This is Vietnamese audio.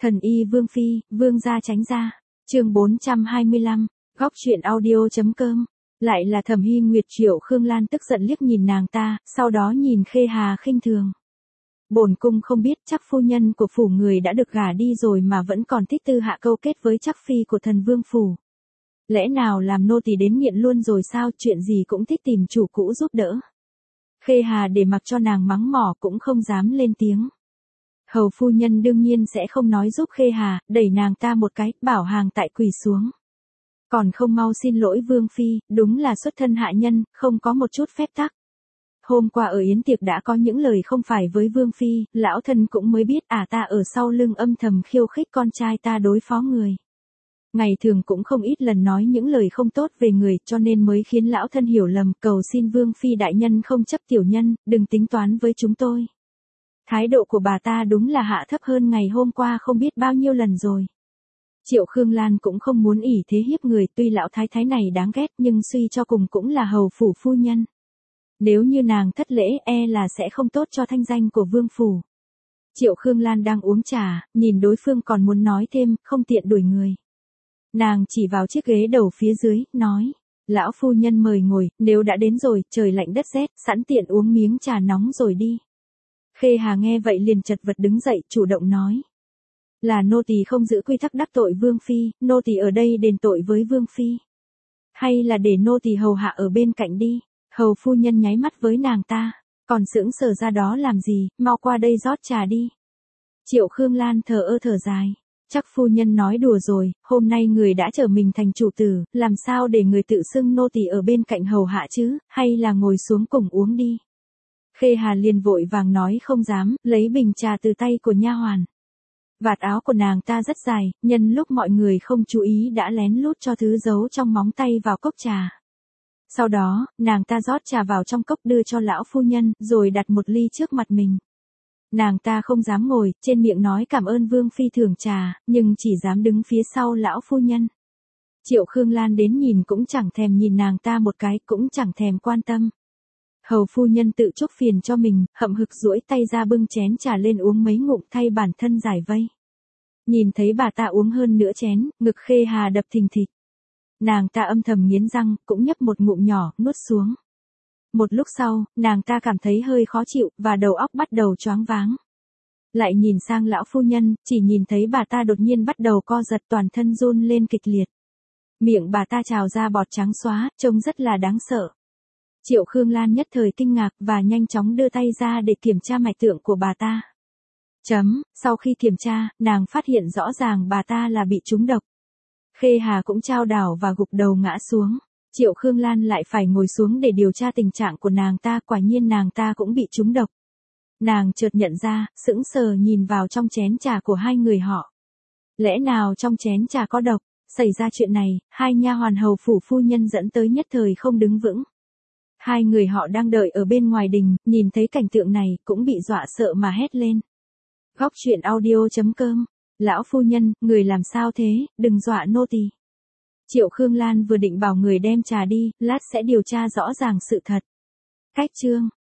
Thần y Vương Phi, Vương gia tránh ra. Chương 425, góc truyện audio.com. Lại là Thẩm Hy Nguyệt. Triệu Khương Lan tức giận liếc nhìn nàng ta, sau đó nhìn Khê Hà khinh thường. Bổn cung không biết, chắc phu nhân của phủ người đã được gả đi rồi mà vẫn còn thích tư hạ câu kết với chắc phi của thần vương phủ. Lẽ nào làm nô tỳ đến nghiện luôn rồi sao, chuyện gì cũng thích tìm chủ cũ giúp đỡ. Khê Hà để mặc cho nàng mắng mỏ cũng không dám lên tiếng. Hầu phu nhân đương nhiên sẽ không nói giúp Khê Hà, đẩy nàng ta một cái, bảo hàng tại quỳ xuống. Còn không mau xin lỗi Vương Phi, đúng là xuất thân hạ nhân, không có một chút phép tắc. Hôm qua ở yến tiệc đã có những lời không phải với Vương Phi, lão thân cũng mới biết ta ở sau lưng âm thầm khiêu khích con trai ta đối phó người. Ngày thường cũng không ít lần nói những lời không tốt về người, cho nên mới khiến lão thân hiểu lầm, cầu xin Vương Phi đại nhân không chấp tiểu nhân, đừng tính toán với chúng tôi. Thái độ của bà ta đúng là hạ thấp hơn ngày hôm qua không biết bao nhiêu lần rồi. Triệu Khương Lan cũng không muốn ỷ thế hiếp người, tuy lão thái thái này đáng ghét nhưng suy cho cùng cũng là hầu phủ phu nhân. Nếu như nàng thất lễ là sẽ không tốt cho thanh danh của vương phủ. Triệu Khương Lan đang uống trà, nhìn đối phương còn muốn nói thêm, không tiện đuổi người. Nàng chỉ vào chiếc ghế đầu phía dưới, nói, lão phu nhân mời ngồi, nếu đã đến rồi, trời lạnh đất rét, sẵn tiện uống miếng trà nóng rồi đi. Khê Hà nghe vậy liền chật vật đứng dậy, chủ động nói. Là nô tỳ không giữ quy tắc đắc tội Vương Phi, nô tỳ ở đây đền tội với Vương Phi. Hay là để nô tỳ hầu hạ ở bên cạnh đi. Hầu phu nhân nháy mắt với nàng ta, còn sững sờ ra đó làm gì, mau qua đây rót trà đi. Triệu Khương Lan thờ ơ thở dài, chắc phu nhân nói đùa rồi, hôm nay người đã trở mình thành chủ tử, làm sao để người tự xưng nô tỳ ở bên cạnh hầu hạ chứ, hay là ngồi xuống cùng uống đi. Khê Hà liền vội vàng nói không dám, lấy bình trà từ tay của nha hoàn. Vạt áo của nàng ta rất dài, nhân lúc mọi người không chú ý đã lén lút cho thứ giấu trong móng tay vào cốc trà. Sau đó, nàng ta rót trà vào trong cốc đưa cho lão phu nhân, rồi đặt một ly trước mặt mình. Nàng ta không dám ngồi, trên miệng nói cảm ơn Vương Phi thưởng trà, nhưng chỉ dám đứng phía sau lão phu nhân. Triệu Khương Lan đến nhìn cũng chẳng thèm nhìn nàng ta một cái, cũng chẳng thèm quan tâm. Hầu phu nhân tự chuốc phiền cho mình, hậm hực duỗi tay ra bưng chén trà lên uống mấy ngụm thay bản thân giải vây. Nhìn thấy bà ta uống hơn nửa chén, ngực Khê Hà đập thình thịch. Nàng ta âm thầm nghiến răng, cũng nhấp một ngụm nhỏ, nuốt xuống. Một lúc sau, nàng ta cảm thấy hơi khó chịu, và đầu óc bắt đầu choáng váng. Lại nhìn sang lão phu nhân, chỉ nhìn thấy bà ta đột nhiên bắt đầu co giật, toàn thân run lên kịch liệt. Miệng bà ta trào ra bọt trắng xóa, trông rất là đáng sợ. Triệu Khương Lan nhất thời kinh ngạc và nhanh chóng đưa tay ra để kiểm tra mạch tượng của bà ta. Sau khi kiểm tra, nàng phát hiện rõ ràng bà ta là bị trúng độc. Khê Hà cũng chao đảo và gục đầu ngã xuống. Triệu Khương Lan lại phải ngồi xuống để điều tra tình trạng của nàng ta, quả nhiên nàng ta cũng bị trúng độc. Nàng chợt nhận ra, sững sờ nhìn vào trong chén trà của hai người họ. Lẽ nào trong chén trà có độc? Xảy ra chuyện này, hai nha hoàn hầu phủ phu nhân dẫn tới nhất thời không đứng vững. Hai người họ đang đợi ở bên ngoài đình, nhìn thấy cảnh tượng này, cũng bị dọa sợ mà hét lên. Góc truyện audio.com. Lão phu nhân, người làm sao thế, đừng dọa nô tỳ. Triệu Khương Lan vừa định bảo người đem trà đi, lát sẽ điều tra rõ ràng sự thật. Cách chương